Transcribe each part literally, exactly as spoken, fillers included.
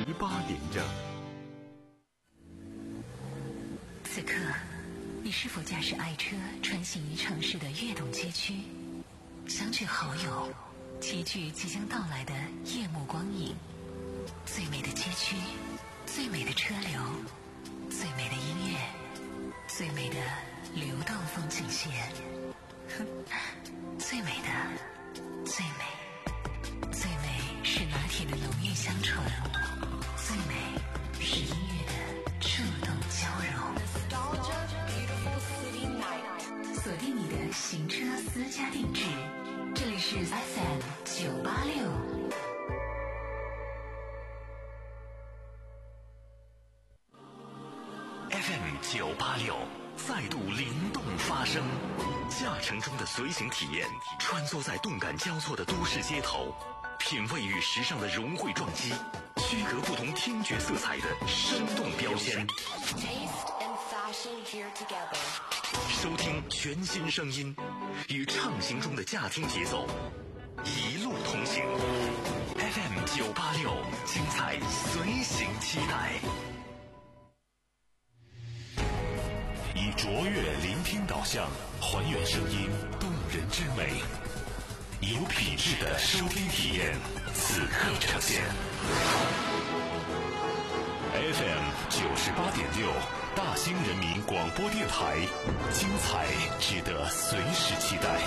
八点整。 此刻，你是否驾驶爱车穿行于城市的跃动街区，相聚好友，齐聚即将到来的夜幕光影？最美的街区，最美的车流，最美的音乐，最美的流动风景线。最美的，最美，最美是拿铁的浓郁香醇，最美是音乐的触动交融。锁定你的行车私家定制，这里是 F M 九八六。 F M 九八六再度灵动发声，驾乘中的随行体验，穿梭在动感交错的都市街头，品味与时尚的融汇撞击，区隔不同听觉色彩的生动标签。收听全新声音，与畅行中的驾听节奏，一路同行。F M 九八六，精彩随行期待。以卓越聆听导向，还原声音动人之美，有品质的收听体验，此刻呈现。F M 九十八点六，大兴人民广播电台，精彩值得随时期待。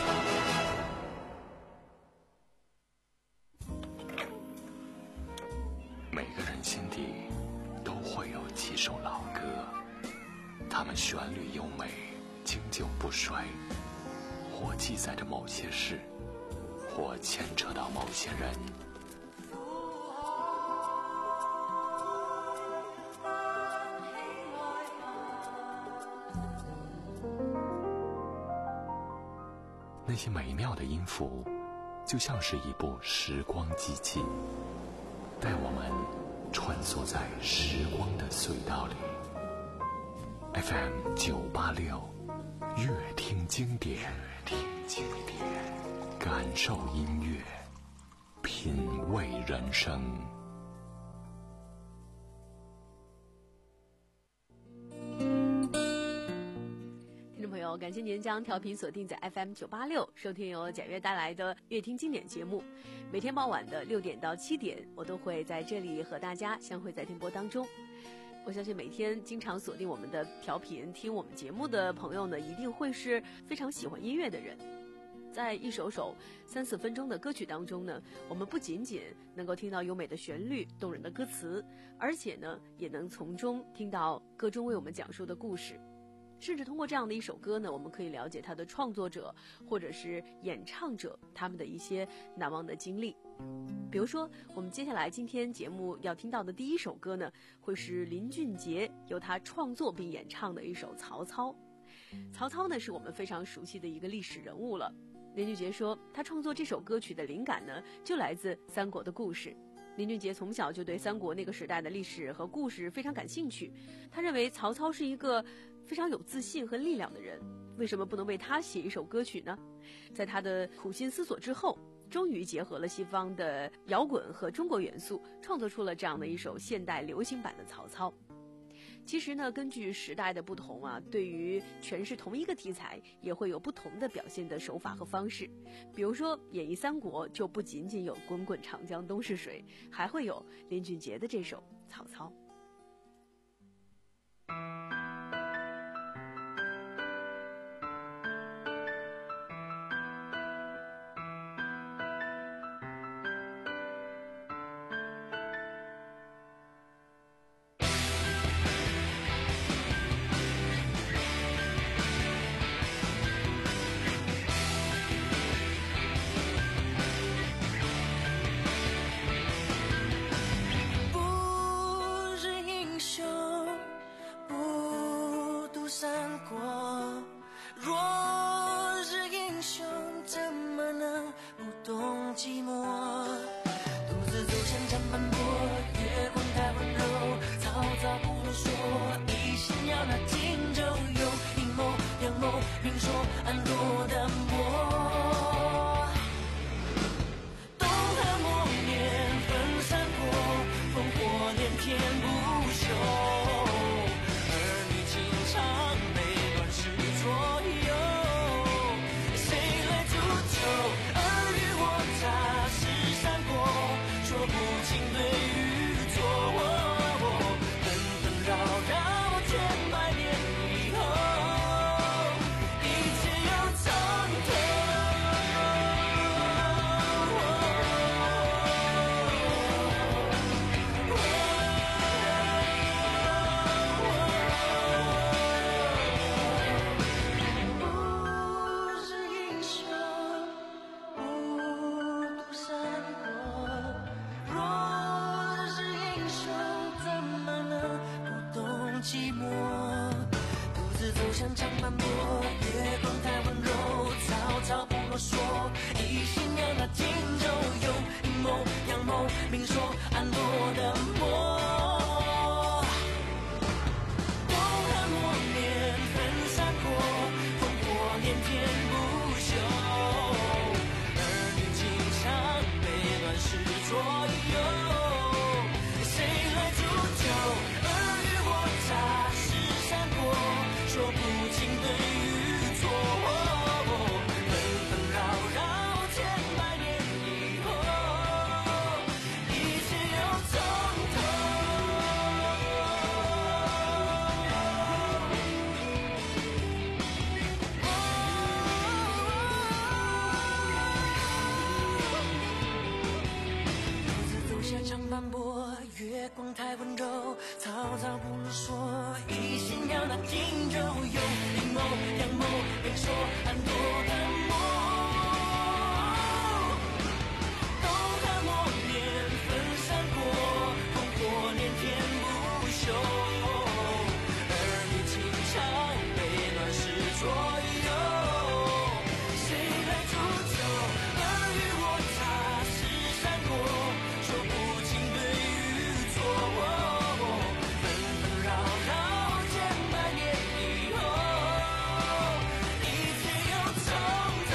每个人心底都会有几首老歌，它们旋律优美，经久不衰，或记载着某些事，或牵扯到某些人。那些美妙的音符，就像是一部时光机器，带我们穿梭在时光的隧道里。F M 九八六，乐听经典，乐听经典，感受音乐，品味人生。 听众朋友，感谢您将调频锁定在 F M 九八六，收听由简约带来的乐听经典节目。每天傍晚的六点到七点，我都会在这里和大家相会在电波当中。我相信每天经常锁定我们的调频听我们节目的朋友呢，一定会是非常喜欢音乐的人。在一首首三四分钟的歌曲当中呢，我们不仅仅能够听到优美的旋律、动人的歌词，而且呢，也能从中听到歌中为我们讲述的故事。甚至通过这样的一首歌呢，我们可以了解它的创作者或者是演唱者他们的一些难忘的经历。比如说，我们接下来今天节目要听到的第一首歌呢，会是林俊杰由他创作并演唱的一首《曹操》。曹操呢，是我们非常熟悉的一个历史人物了。林俊杰说，他创作这首歌曲的灵感呢，就来自三国的故事。林俊杰从小就对三国那个时代的历史和故事非常感兴趣，他认为曹操是一个非常有自信和力量的人，为什么不能为他写一首歌曲呢？在他的苦心思索之后，终于结合了西方的摇滚和中国元素，创作出了这样的一首现代流行版的曹操。其实呢，根据时代的不同啊，对于诠释同一个题材也会有不同的表现的手法和方式。比如说演绎三国就不仅仅有滚滚长江东逝水，还会有林俊杰的这首曹操。 不是天不休，儿女情长被乱世左右，谁来铸就尔虞我诈是闪过，说不清对与错，纷纷扰扰千百年以后，一切又从头。寂寞，独自走向长坂坡，月光太温柔，草草不啰嗦，一心要那荆州，有阴谋阳谋，明说暗落的魔。东汉末年分三国，烽火连天不休，儿女情长被乱世左右，谁来铸就他是闪过，说不清对与错，纷纷扰扰千百年以后，一切又从头。独自走下长坂坡，月光太温柔，草草不啰嗦，一心要那荆州，有阴谋阳谋，明说暗夺的魔。东汉末年分三国，烽火连天不休，儿女情长被乱世左右，谁来铸就尔虞我诈是闪过，说不清对与错，纷纷扰扰千百年以后，一切又从头。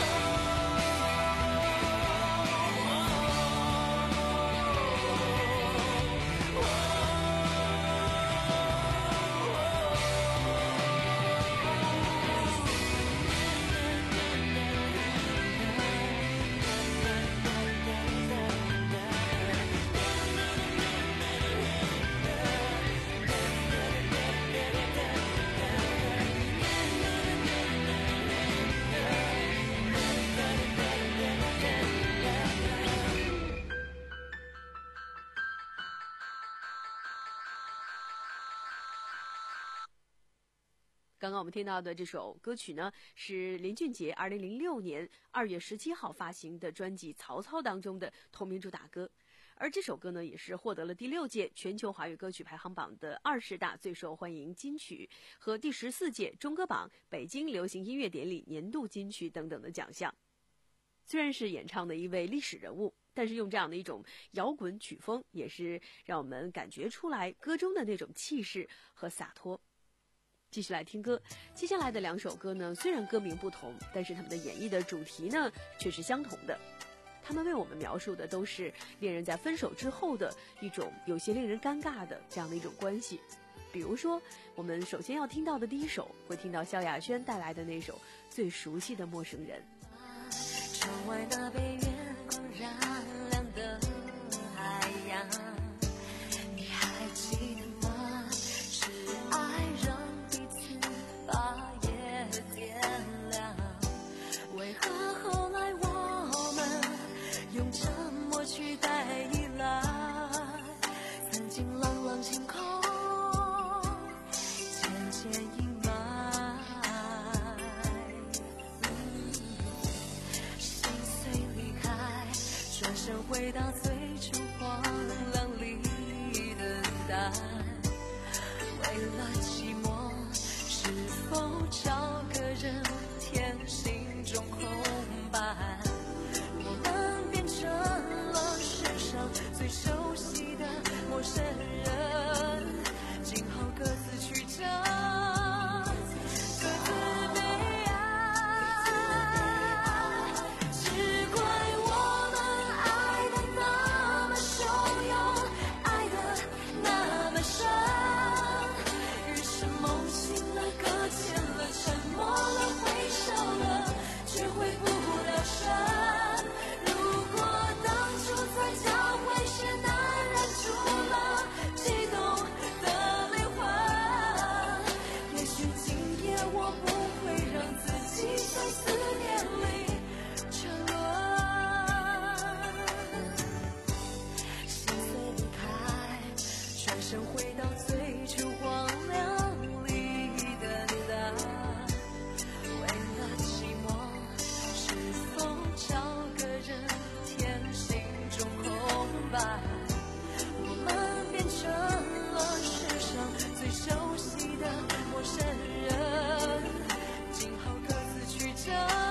刚刚我们听到的这首歌曲呢，是林俊杰二零零六年二月十七号发行的专辑《曹操》当中的同名主打歌，而这首歌呢，也是获得了第六届全球华语歌曲排行榜的二十大最受欢迎金曲和第十四届中歌榜北京流行音乐典礼年度金曲等等的奖项。虽然是演唱的一位历史人物，但是用这样的一种摇滚曲风，也是让我们感觉出来歌中的那种气势和洒脱。继续来听歌，接下来的两首歌呢，虽然歌名不同，但是他们的演绎的主题呢却是相同的。他们为我们描述的都是恋人在分手之后的一种有些令人尴尬的这样的一种关系。比如说，我们首先要听到的第一首，会听到萧亚轩带来的那首最熟悉的陌生人。 窗外那被月光染亮的海洋，你还记得吗？是爱让彼此把夜点亮，为何后来我们用沉默取代依赖？曾经朗朗晴空渐渐阴霾，心碎离开，转身回到最初荒凉里等待。为了寂寞，是否找个人填心中空白？我们变成了世上最熟悉的陌生人，今后各自去找，各自悲哀。只怪我们爱得那么汹涌，爱得那身回到最初荒凉里等待，为了寂寞，是否找个人填心中空白？我们变成了世上最熟悉的陌生人，今后各自去找。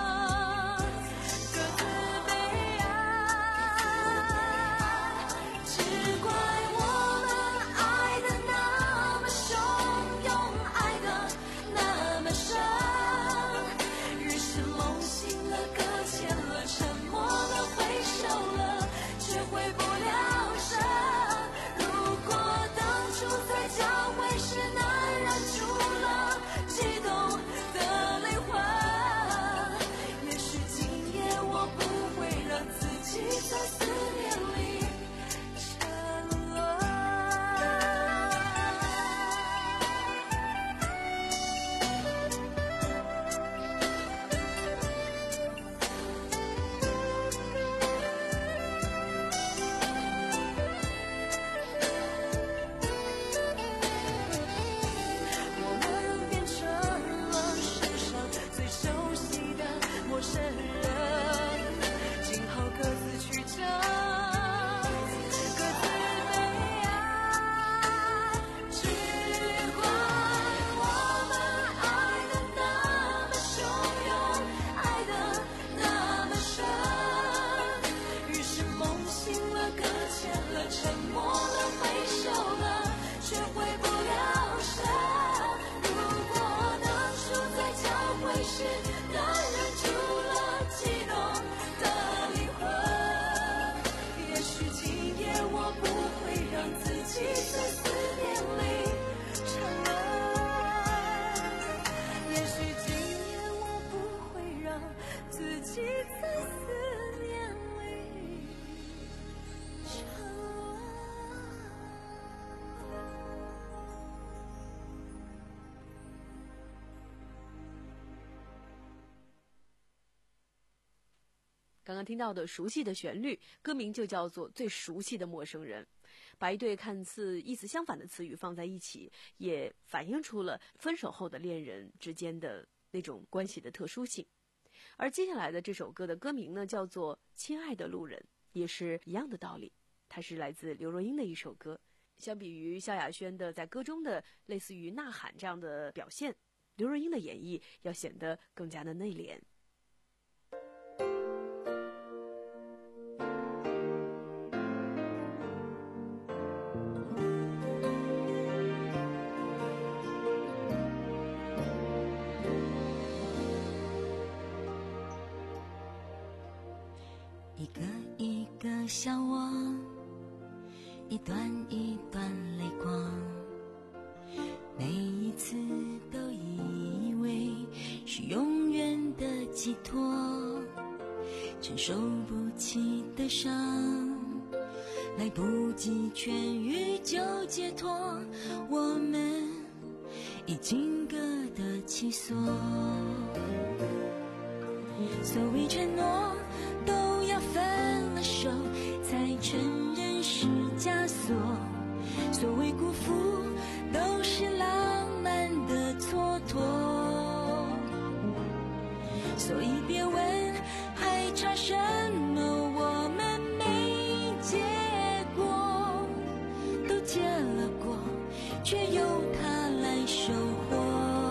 刚刚听到的熟悉的旋律，歌名就叫做《最熟悉的陌生人》。把一对看似意思相反的词语放在一起，也反映出了分手后的恋人之间的那种关系的特殊性。而接下来的这首歌的歌名呢，叫做《亲爱的路人》，也是一样的道理。它是来自刘若英的一首歌。相比于萧亚轩的在歌中的类似于呐喊这样的表现，刘若英的演绎要显得更加的内敛。 一个一个笑我，一段一段泪光，每一次都以为是永远的寄托，承受不起的伤，来不及痊愈就解脱，我们已经各得其所。所谓承诺都要分了手才承认是枷锁，所谓辜负都是浪漫的蹉跎，所以别问还差什么，我们没结果，都结了果，却由他来收获。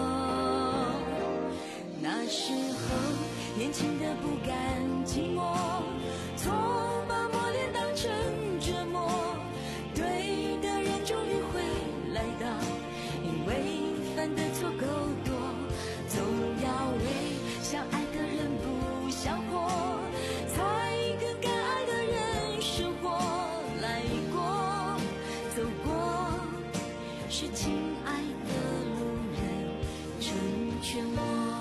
那时候年轻的不甘寂寞，错把磨练当成折磨，对的人终于会来到，因为犯的错够多，总要为相爱的人不想活，才跟敢爱的人生活来过走过，是亲爱的路人成全我。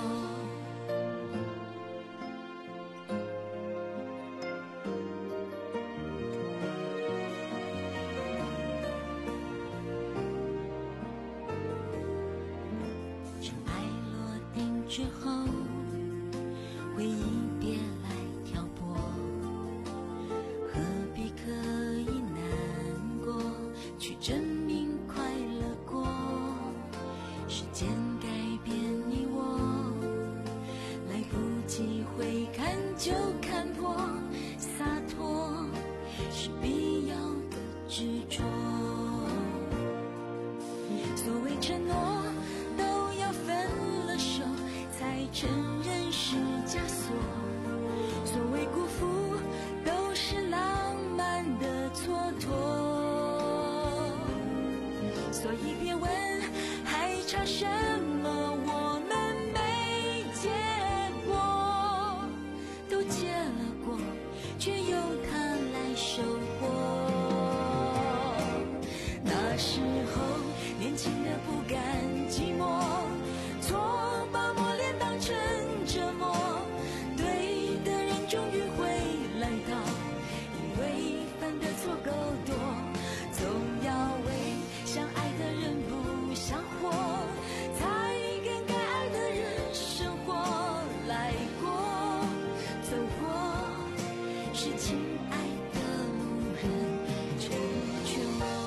之后回忆别来挑拨，何必刻意难过，去证明承诺，都要分了手才承认是枷锁。所谓辜负，都是浪漫的蹉跎。所以别问还差什么，我们没结果，都结了果，却由它来收获。那时候年轻的不甘寂寞，错把磨练当成折磨，对的人终于会来到，因为犯的错够多，总要为相爱的人不想活，才跟该爱的人生活。来过走过，是亲爱的路人成全我。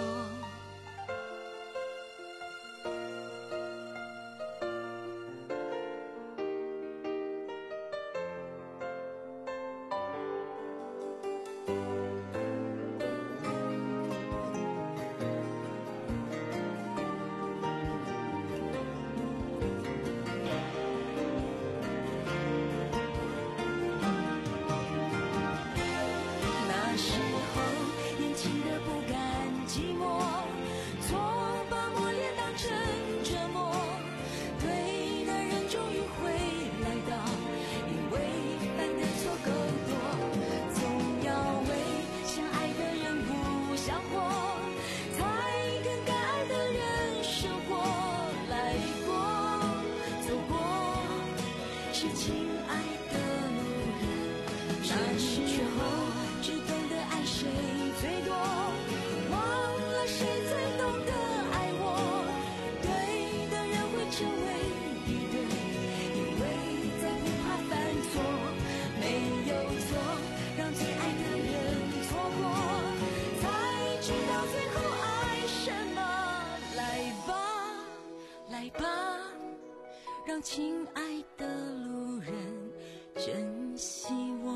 那时候年轻的不甘寂寞，错把磨练当成折磨，对的人终于会来到，因为犯的错够多，总要为相爱的人不想活，才跟该爱的人生活。来过走过，是亲爱的路人。那时候只懂得爱谁最多，忘了谁最懂得爱我。对的人会成为一对，因为再不怕犯错，没有错让最爱的人错过，才知道最后爱什么。来吧来吧，让亲爱的路人珍惜我。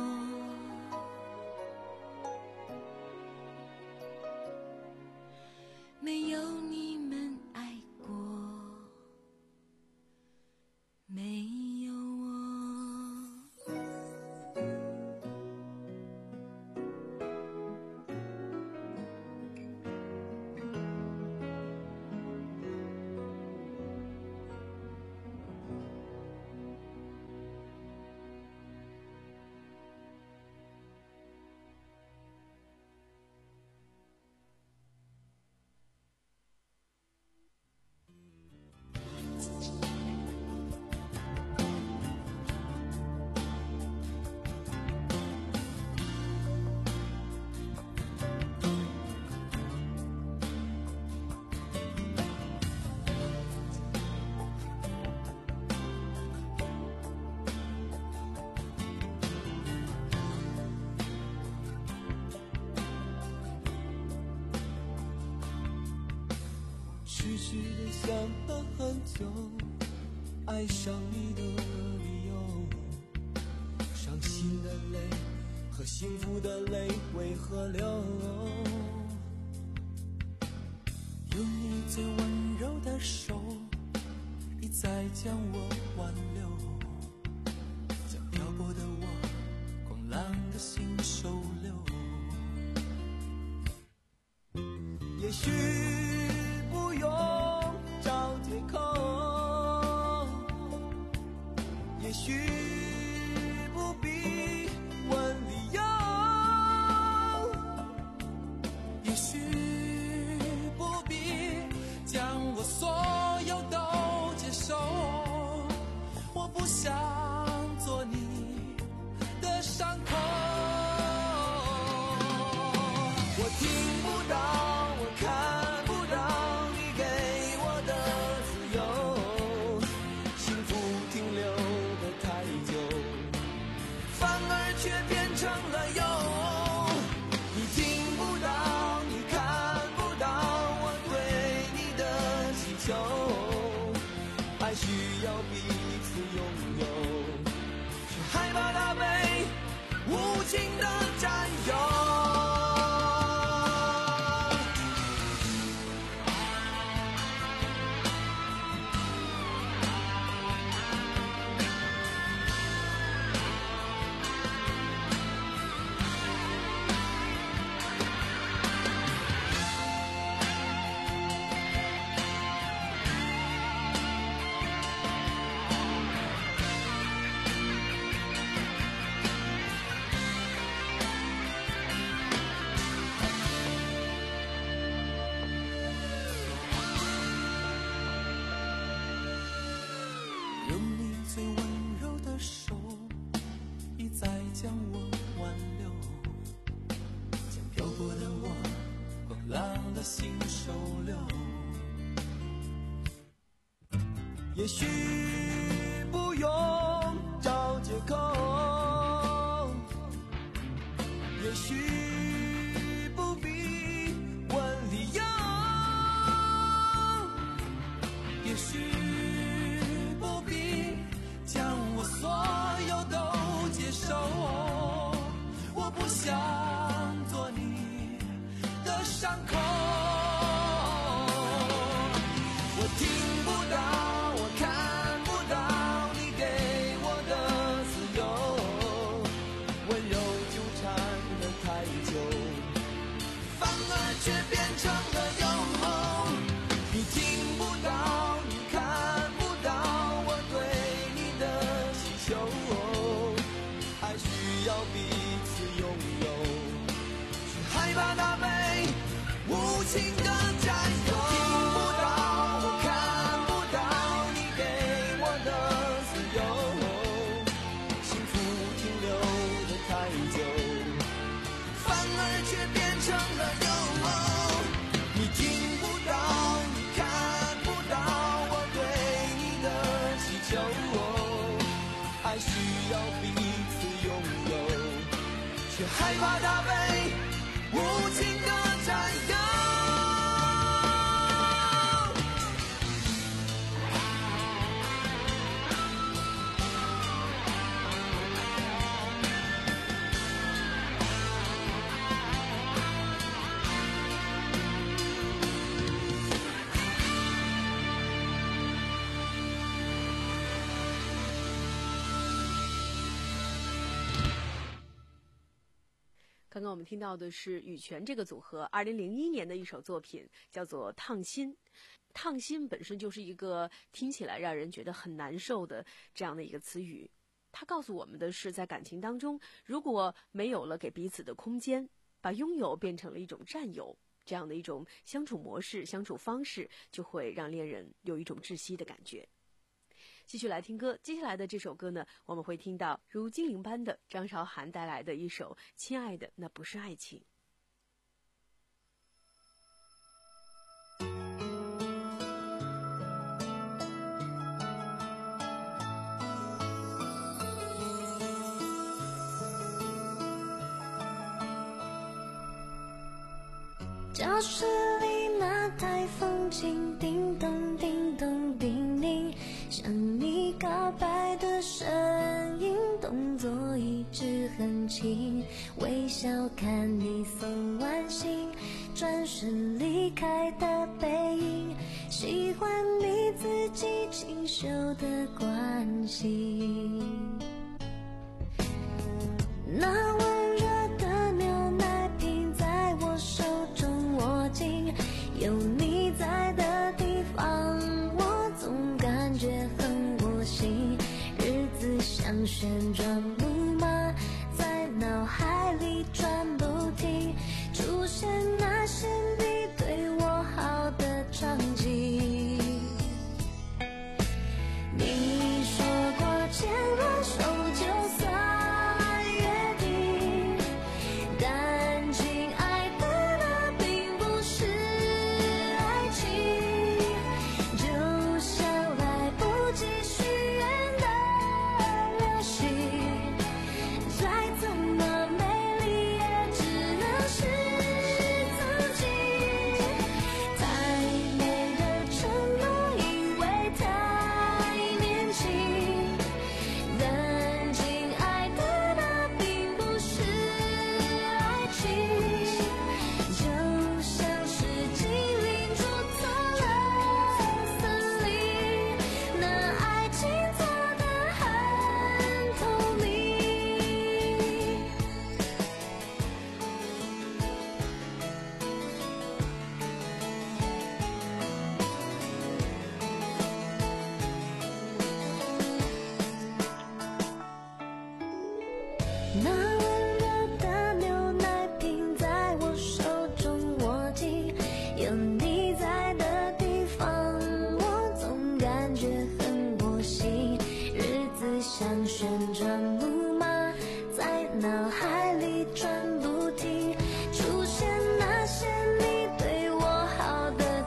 没有你们爱过，没有我。 痴痴的想了很久，爱上你的理由，伤心的泪和幸福的泪为何流？有你最温柔的手，一再将我挽留，将漂泊的我，狂浪的心收留。也许不用找借口，也许不必问理由，也许不必将我所有都接受。我不想做你的伤口，我听不到，我看不将我挽留，将漂泊的我狂浪的心收留。也许不用找借口，也许不必问理由，也许不必将我所有都接受。我不想做你的伤口，我听不到，我看不到你给我的自由，温柔纠缠了太久，反而却变成了永恒。你听不到，你看不到我对你的祈求，爱需要彼此拥有，却害怕它被无情的占有。害怕它被无情的占有。 刚刚我们听到的是羽泉这个组合二零零一年的一首作品，叫做《烫心》。烫心本身就是一个听起来让人觉得很难受的这样的一个词语，它告诉我们的是，在感情当中，如果没有了给彼此的空间，把拥有变成了一种占有，这样的一种相处模式、相处方式，就会让恋人有一种窒息的感觉。继续来听歌，接下来的这首歌呢，我们会听到如精灵般的张韶涵带来的一首《亲爱的，那不是爱情》。 教室里那台风琴叮咚叮咚叮咛，向你告白的声音，动作一直很轻，微笑看你送完信，转身离开的背影，喜欢你自己清秀的关心。那温热的牛奶瓶在我手中握紧，有你在的地方我总感觉很窝心，日子像旋转木马在脑海里转不停，出现那些你对我好的场景。你说过牵了手就算约定，但亲爱的那并不是爱情，就像来不及许愿的流星，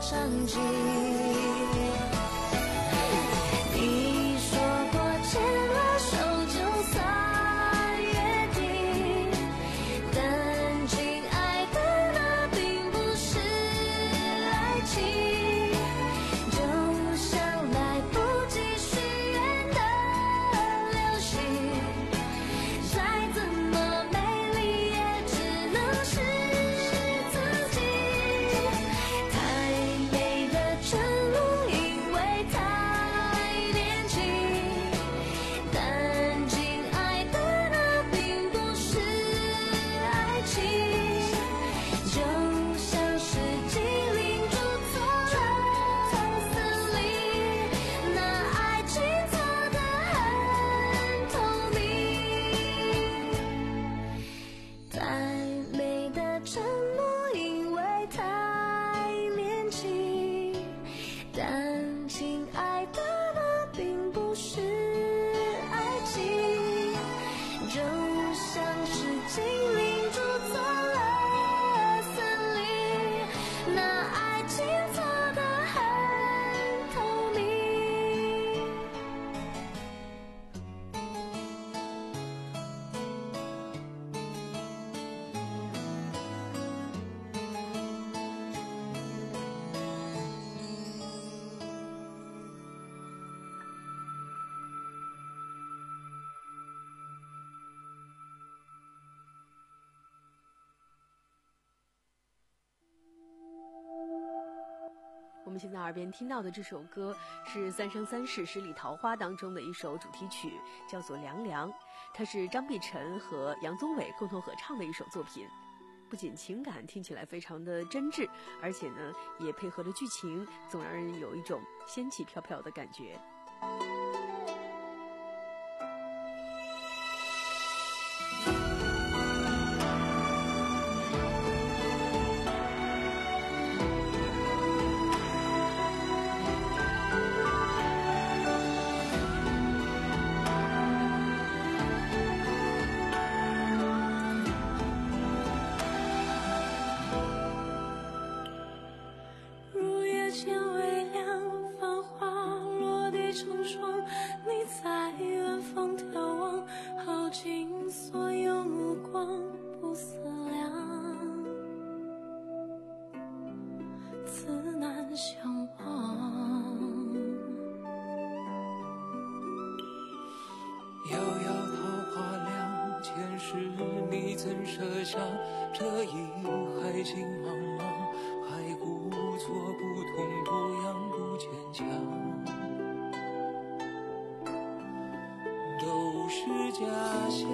想起。你说过牵了手就算约定，但亲爱的，那并不是爱情，就像来不及许愿的流星，再怎么美丽也只能是自己。太美的晨露，因为太年轻，但亲爱的，那并不是爱情，就像是精灵住错了森林，那爱情错得很透明。太美的沉默，因为太年轻，但亲爱的，那并不是爱情，就像是精灵住错了森林，那爱情错得很透明。 我们现在耳边听到的这首歌是《三生三世十里桃花》当中的一首主题曲，叫做《凉凉》，它是张碧晨和杨宗纬共同合唱的一首作品。不仅情感听起来非常的真挚，而且呢也配合了剧情，总让人有一种仙气飘飘的感觉。 入夜渐微凉，繁华落地成霜，你在远方眺望，耗尽所有目光，不思量，自难相忘。 遥遥桃花凉，前世你怎设想？这一海情茫茫，还故作不痛不痒不坚强，都是假象。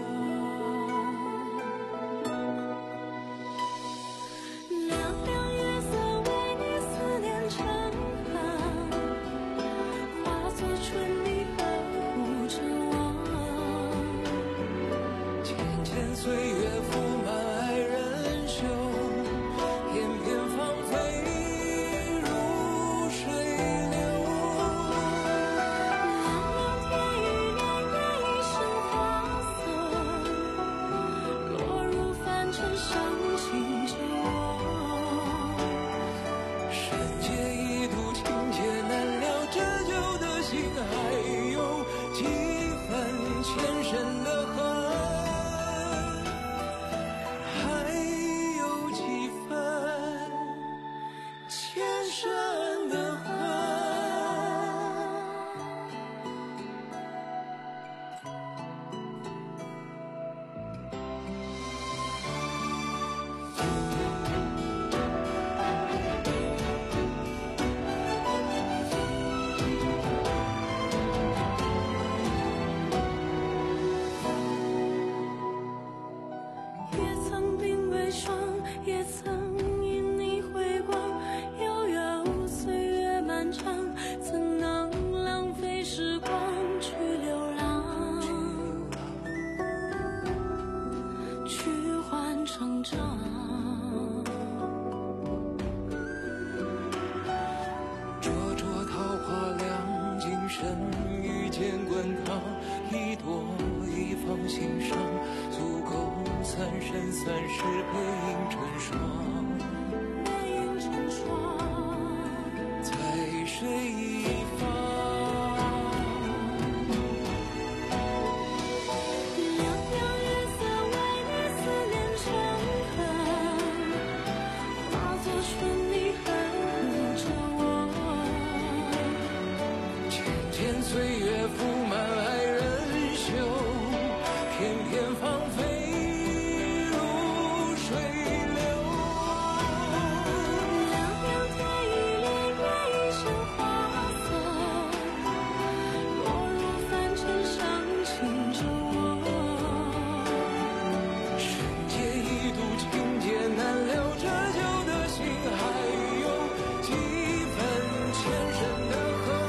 凉凉月色为你思念成行，化作春泥呵护着我。 浅浅岁月覆满爱人袖，翩翩芳菲如水流。 凉凉天与年月一生花色，落入凡尘伤情着我。 人间一度情劫难了，这旧的心还有几分前生的恨，还有几分前生的恨。 也曾鬓微霜，也曾因你回光，悠悠岁月漫长，怎能浪费时光去流浪，去换成长。 灼灼桃花凉，今生遇见滚烫，一朵一放心上，足够三生三世背影成双。 背影成双， 天岁月覆满爱人袖，偏偏芳菲如水流。 凉凉天一帘月一身花色，落入凡尘伤情着我。 世界一度情劫难留，这旧的心还有几分前生的恨。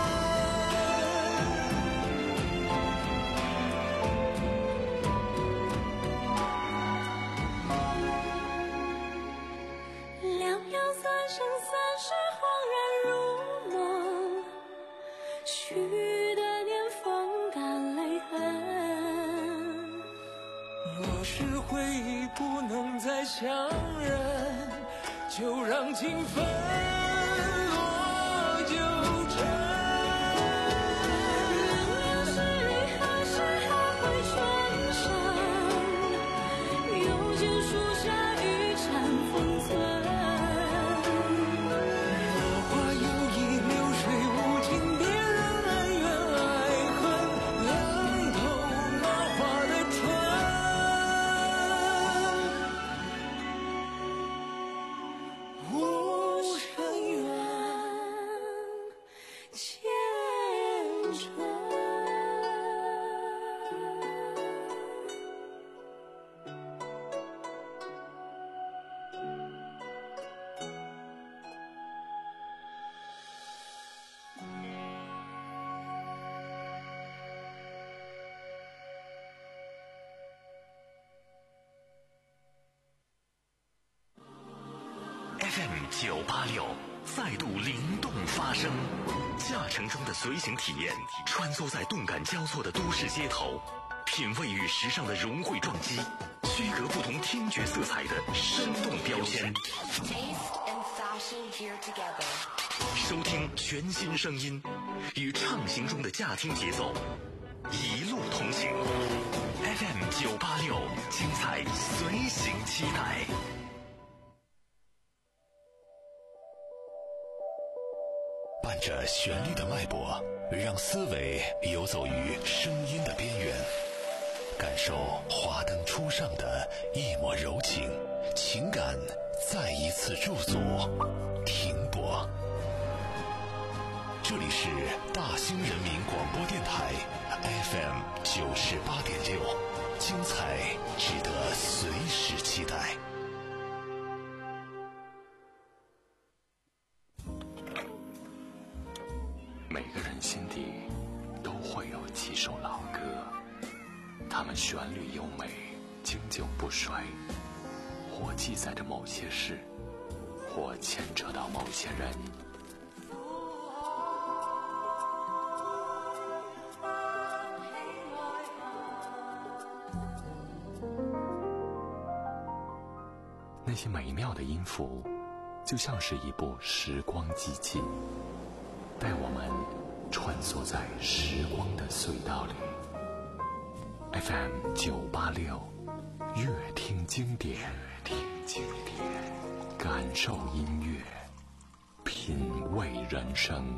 两两三生三世恍然如梦，去的年风干泪痕。 若是回忆不能再相认，就让情分落九尘。 冷凉是泪，何时还会春生？又见树下一盏风存。 落花有意，流水无情，别让恩怨爱恨凉透那花的春。无声远前尘。 F M 九八六再度灵动发声，驾乘中的随行体验，穿梭在动感交错的都市街头，品味与时尚的融汇撞击，区隔不同听觉色彩的生动标签。收听全新声音，与畅行中的驾听节奏，一路同行。F M 九八六，精彩随行期待。伴着旋律的脉搏，让思维游走于声音的边缘，感受华灯初上的一抹柔情，情感再一次驻足停泊。这里是大兴人民广播电台 F M 九十八点六，精彩值得随时期待。每个人心底都会有几首老歌，它们旋律优美，经久不衰，或记载着某些事，或牵扯到某些人。那些美妙的音符，就像是一部时光机器，带我们穿梭在时光的隧道里。F M 九八六，乐听经典，乐听经典，感受音乐，品味人生。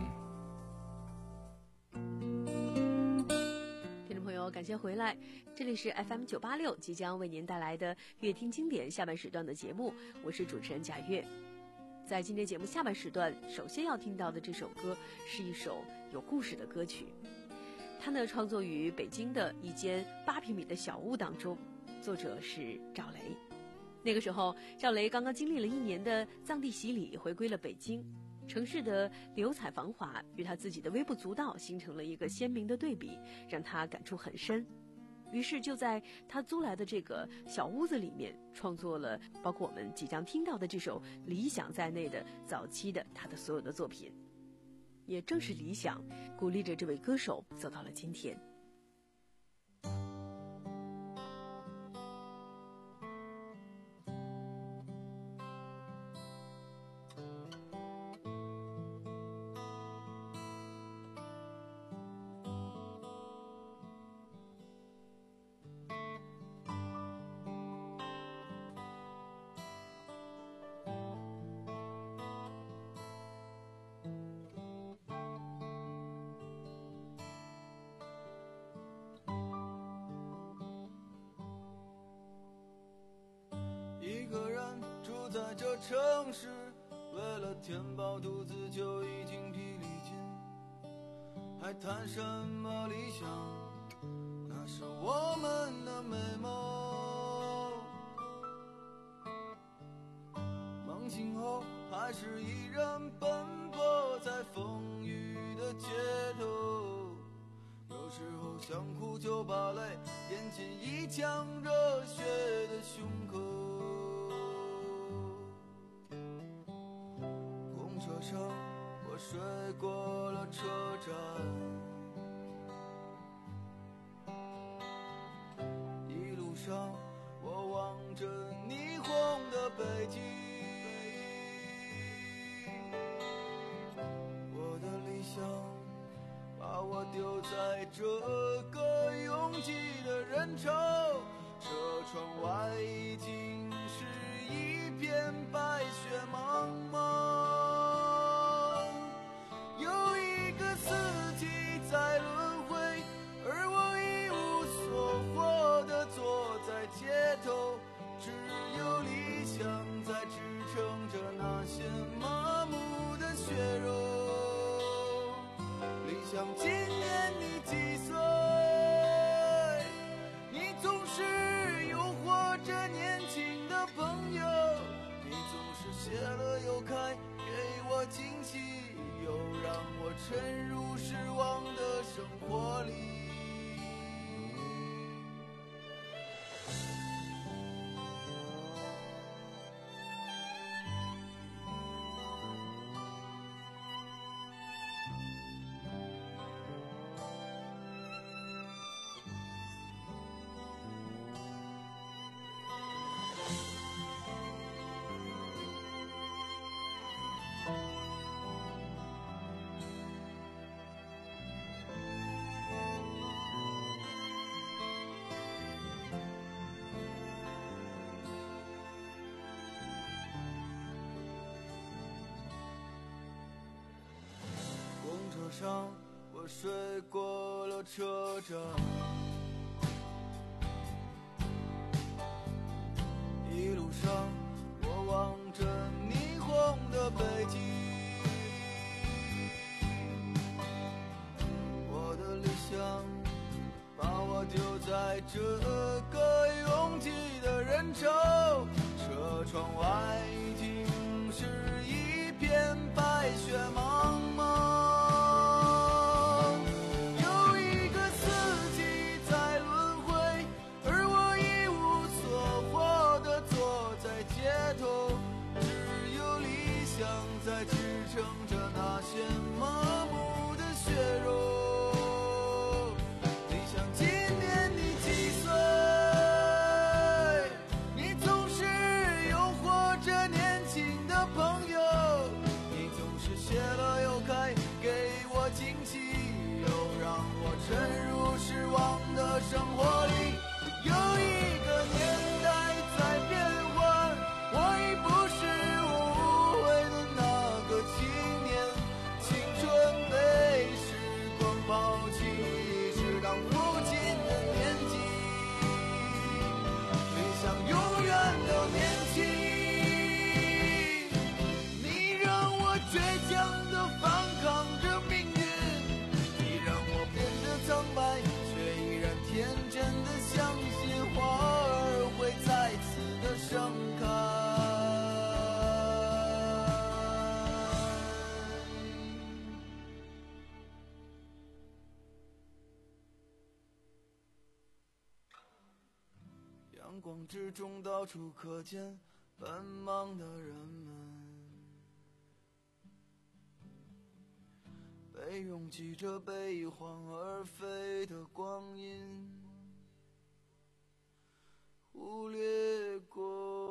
听众朋友，感谢回来，这里是 F M 九八六，即将为您带来的乐听经典下半时段的节目，我是主持人贾月。在今天节目下半时段，首先要听到的这首歌是一首有故事的歌曲，它呢创作于北京的一间八平米的小屋当中，作者是赵雷。那个时候，赵雷刚刚经历了一年的藏地洗礼，回归了北京，城市的流彩繁华与他自己的微不足道形成了一个鲜明的对比，让他感触很深。于是就在他租来的这个小屋子里面，创作了包括我们即将听到的这首《理想》在内的早期的他的所有的作品。也正是理想鼓励着这位歌手走到了今天。 城市，为了填饱肚子就已经疲力尽，还谈什么理想？那是我们的美梦。梦醒后还是依然奔波在风雨的街头，有时候想哭就把泪咽进一腔热血的胸口。公车上我睡过了车站，一路上我望着霓虹的北京，我的理想把我丢在这个拥挤的人潮，车窗外已经是一片白雪茫茫。有一个四季在轮回，而我一无所获地坐在街头，只有理想在支撑着那些麻木的血肉。理想今年你几岁？你总是诱惑着年轻的朋友，你总是谢了又开，给我惊喜，又让我沉入失望的生活里。公车上我睡过了车站，一路上我望着霓虹的北京，我的理想把我丢在这个拥挤的人潮，车窗外已经是一片白雪茫茫。在支撑着那些麻木的血肉。理想今年你几岁？你总是诱惑着年轻的朋友，你总是谢了又开，给我惊喜，又让我沉入失望的生活里。有一个年代在变换，我已不是无悔的那个青年，青春被时光抛弃，是当父亲的年纪。理想永远都年轻，你让我倔强地反抗着命运，你让我变得苍白，却依然天真的相信花儿会再次的盛开。阳光之中到处可见奔忙的人们，被拥挤着被晃而飞的光阴忽略过。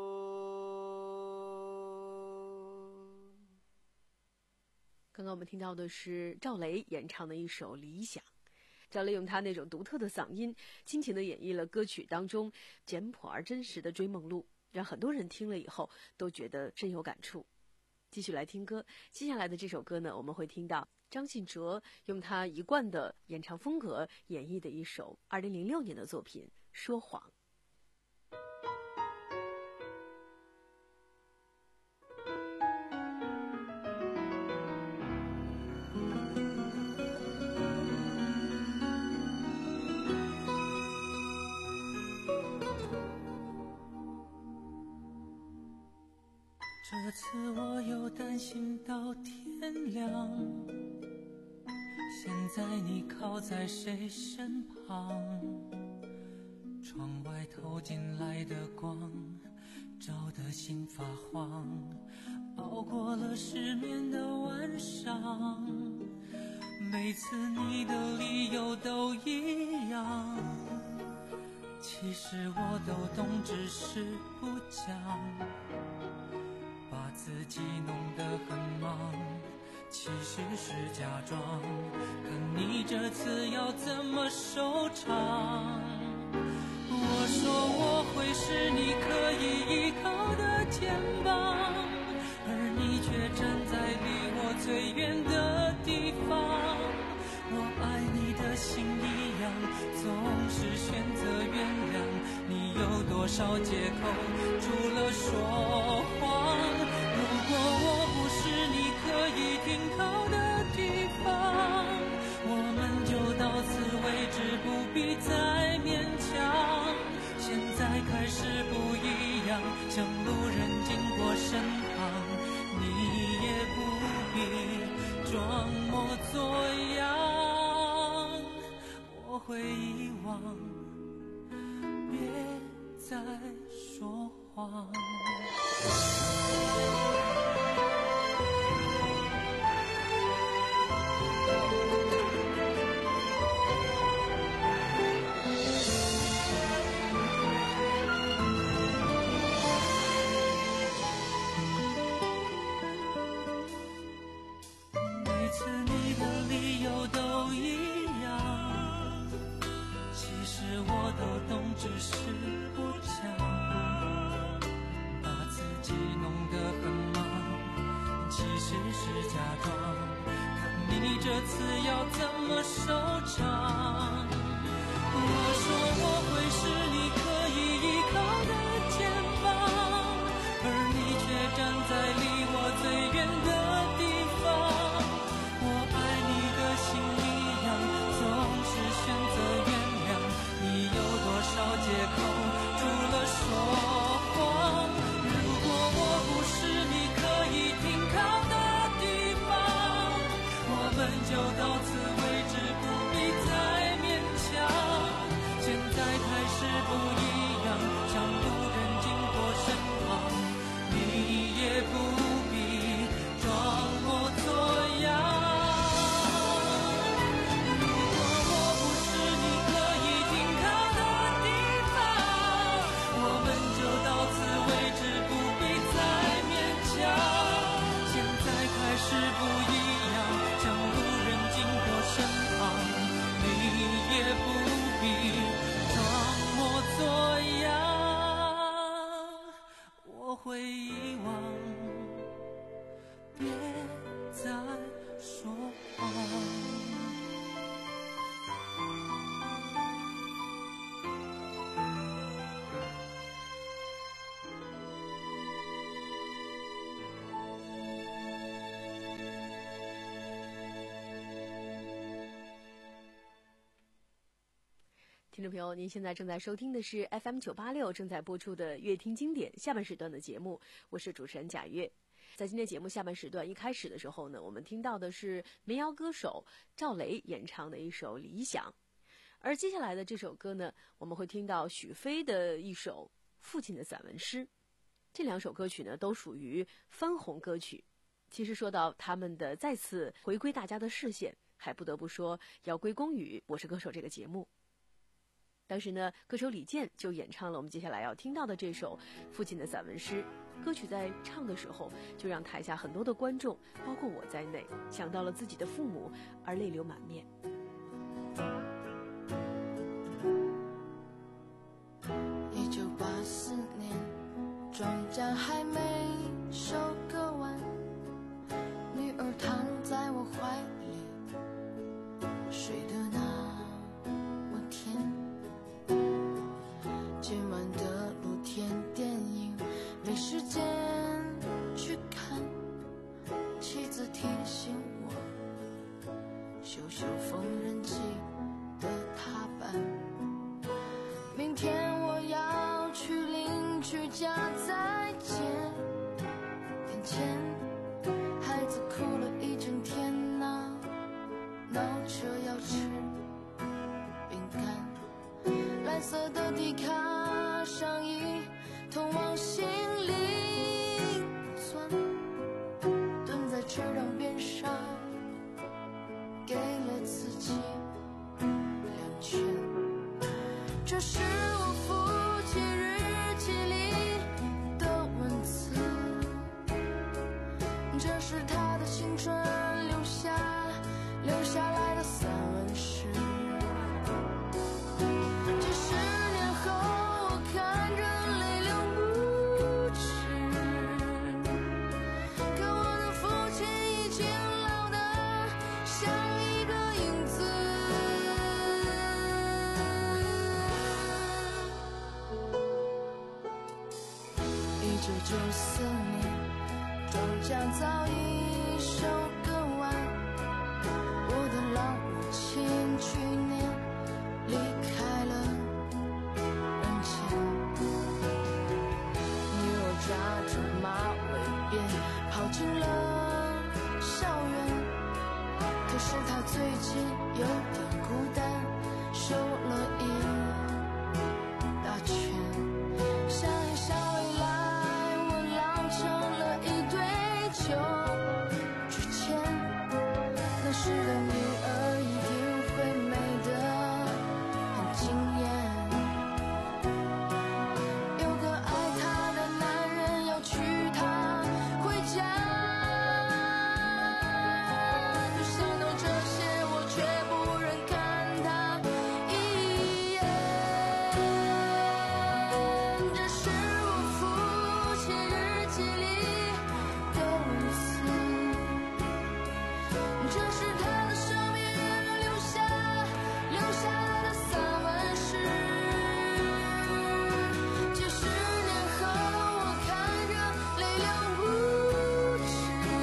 刚刚我们听到的是赵雷演唱的一首《理想》。赵雷用他那种独特的嗓音，倾情地演绎了歌曲当中简朴而真实的追梦路，让很多人听了以后都觉得深有感触。继续来听歌，接下来的这首歌呢，我们会听到张信哲用他一贯的演唱风格演绎的一首二零零六年的作品《说谎》。 这次我又担心到天亮，现在你靠在谁身旁？窗外透进来的光照得心发慌，熬过了失眠的晚上，每次你的理由都一样，其实我都懂，只是不讲，把自己弄得很忙，其实是假装，看你这次要怎么收场。我说我会是你可以依靠的肩膀，而你却站在离我最远的地方。我爱你的心一样，总是选择原谅，你有多少借口除了说谎？如果我不是你可以停靠的地方，我们就到此为止，不必再勉强。现在开始不一样，像路人经过身旁，你也不必装模作样，我会遗忘，别再说谎。每次你的理由都一样，其实我都懂，只是不讲，把自己弄得很忙，其实是假装，看你这次要怎么收场。我说我会是你可以依靠的肩膀，而你却站在离我最远的地方。我爱你的心一样，总是选择原谅，你有多少借口除了说谎？如果我不是你可以停靠的地方，我们就到此为止，不必再勉强。现在开始不一样，像路人经过身旁，你也不必装模作样。如果我不是你可以停靠的地方，我们就到此为止，不必再勉强。现在开始不一样，像路人经过身旁，你也不必装模作样，我会遗忘，别再说谎。 听众朋友，您现在正在收听的是 F M 九八六正在播出的乐听经典下半时段的节目，我是主持人贾月。在今天节目下半时段一开始的时候呢，我们听到的是民谣歌手赵雷演唱的一首《理想》，而接下来的这首歌呢，我们会听到许飞的一首《父亲的散文诗》。这两首歌曲呢，都属于翻红歌曲。其实说到他们的再次回归大家的视线，还不得不说要归功于《我是歌手》这个节目。当时呢，歌手李健就演唱了我们接下来要听到的这首《父亲的散文诗》。歌曲在唱的时候，就让台下很多的观众，包括我在内，想到了自己的父母，而泪流满面。 一九八四年，庄稼还没收割完，女儿躺在我怀里，睡得那么甜。今晚的露天电影没时间去看，妻子提醒我修修缝纫机的踏板，明天我要去邻居家再借点前，孩子哭了一整天呐，闹着要吃饼干，蓝色的迪卡上衣通往心灵钻，蹲在车让边上给了自己两拳，这是我父亲日记里的文字，这是他的青春留下留下来的散文诗。几十年后我看着泪流不止，可我的父亲已经老得像一个影子。一九九四年，庄稼早已收割完，我的老母亲去年离开了人间。女儿扎着马尾辫跑进了校园，可是她最近有点孤单，瘦了一大圈。想一想未来，我老成了一堆旧纸钱，那时的女儿一定会美得很惊艳。有个爱她的男人要娶她回家，就想到这些，我却不忍看她一眼。这是我父亲日记里的文字，这是他的生命留下留下来的散文诗。几十年后我看着泪流不止，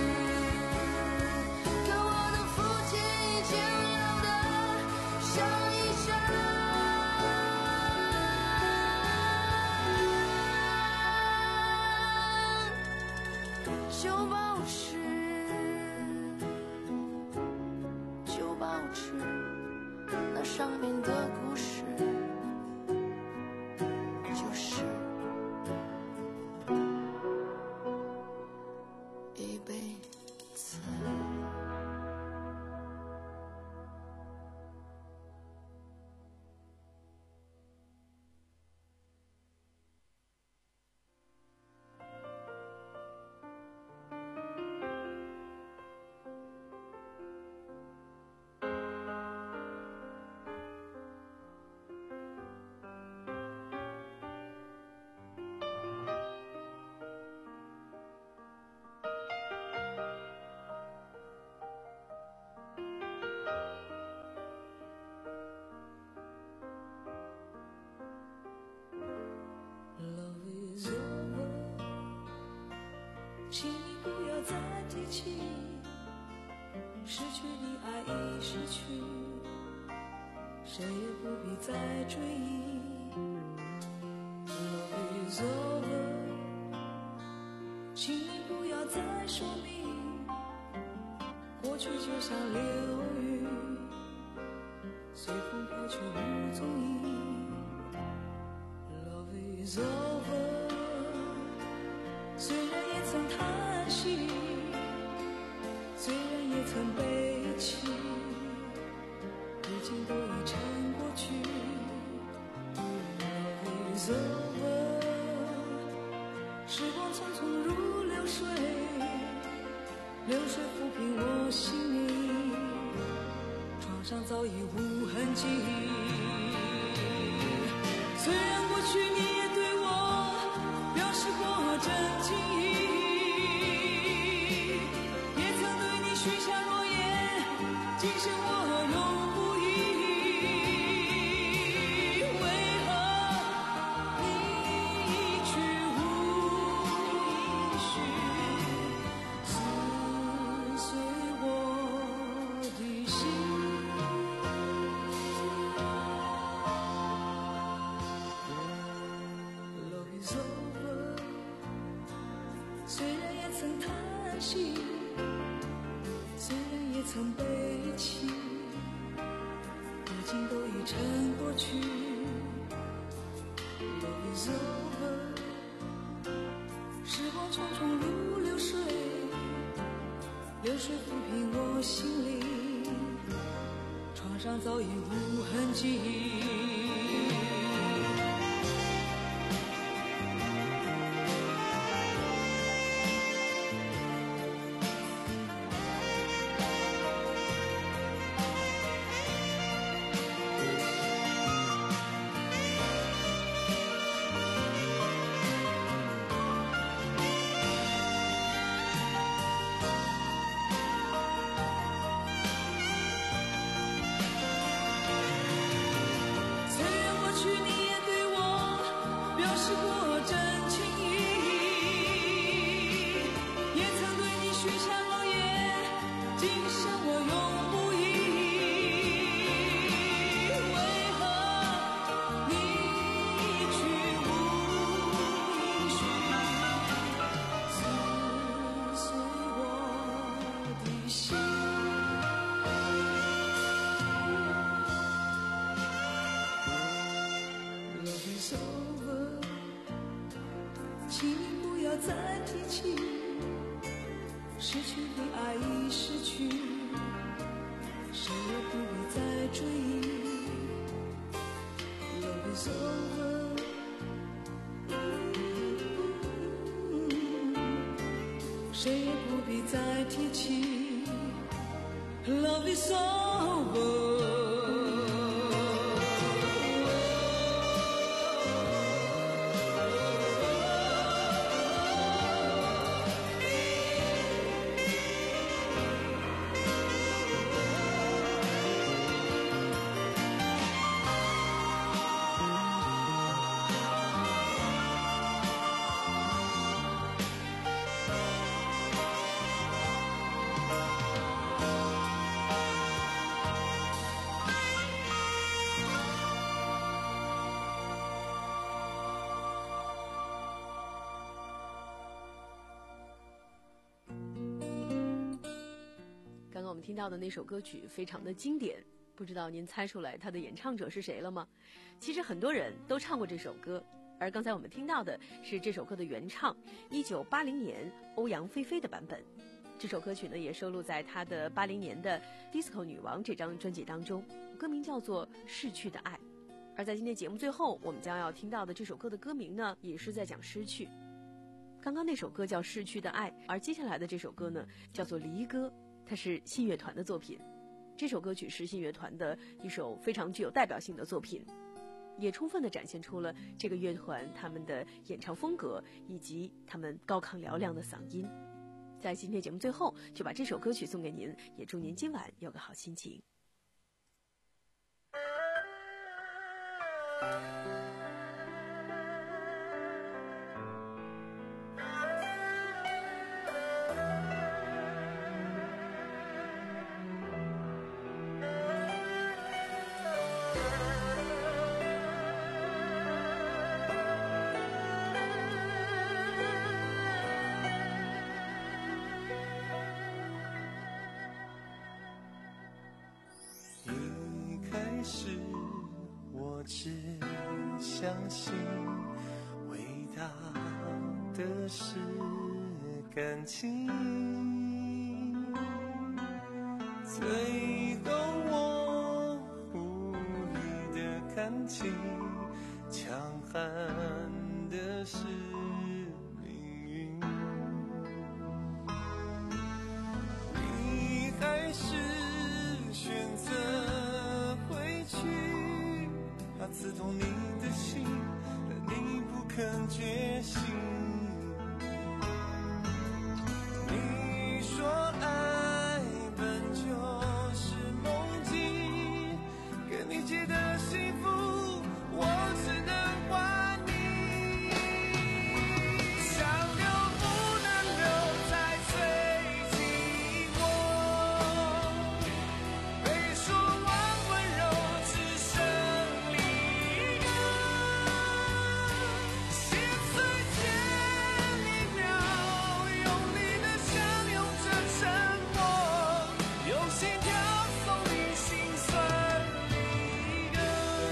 可我的父亲已经老得像一张旧报纸，旧报纸，那上面的故事就是一辈子。 Love is over， 请你不要再提起，失去的爱已失去，谁也不必再追忆。Love is over， 请你不要再说明，过去就像流云，随风飘去无踪影。Love is over， 虽然也曾叹息，虽然也曾悲泣，如今都已成过去。Love is over， 时光匆匆如流水，流水抚平我心灵，创伤早已无痕迹。虽然过去你也对我表示过真情意，也曾对你许下诺言，今生我永不移。为何你一去无音讯，撕碎我的心。Love is over， 虽然也曾叹曾背弃，如今都已成过去。Love is over， 时光匆匆如流水，流水抚平我心里，创伤早已无痕迹。请你不要再提起，失去的爱已失去，谁也不必再追忆。Love is over， 谁也不必再提起。Love is over。 刚刚我们听到的那首歌曲非常的经典，不知道您猜出来它的演唱者是谁了吗？其实很多人都唱过这首歌，而刚才我们听到的是这首歌的原唱，一九八零年欧阳菲菲的版本。这首歌曲呢也收录在她的八零年的《Disco 女王》这张专辑当中，歌名叫做《逝去的爱》。而在今天节目最后，我们将要听到的这首歌的歌名呢，也是在讲失去。刚刚那首歌叫《逝去的爱》，而接下来的这首歌呢，叫做《离歌》。它是信乐团的作品，这首歌曲是信乐团的一首非常具有代表性的作品，也充分地展现出了这个乐团他们的演唱风格以及他们高亢嘹亮的嗓音。在今天节目最后，就把这首歌曲送给您，也祝您今晚有个好心情。 只相信伟大的是感情，最后我无力的看清，强悍的是命运。你还是选择回去，怕刺痛你的心，但你不肯觉醒。你说爱本就是梦境，跟你借的幸福我只能还你。想留不能留才最寂寞，被说完温柔只剩离歌，心碎。 心跳送你心酸离歌。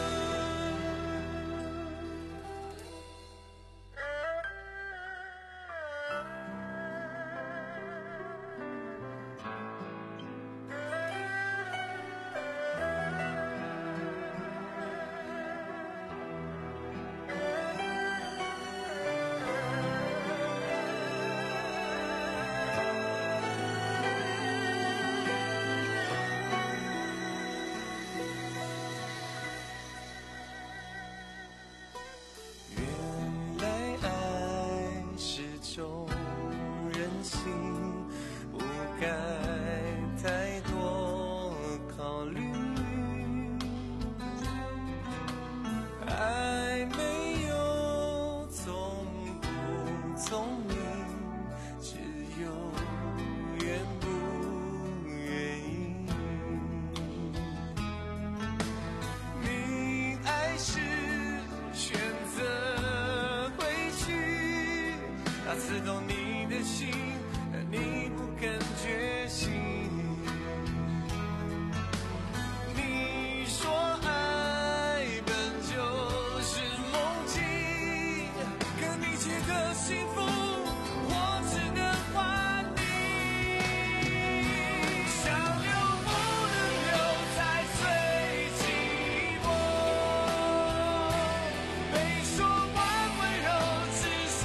刺痛你的心，但你不肯觉醒。你说爱本就是梦境，可你觉得幸福，我只能还你。想留不能留，才最寂寞。没说完温柔，只剩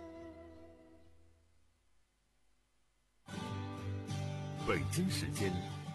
北京时间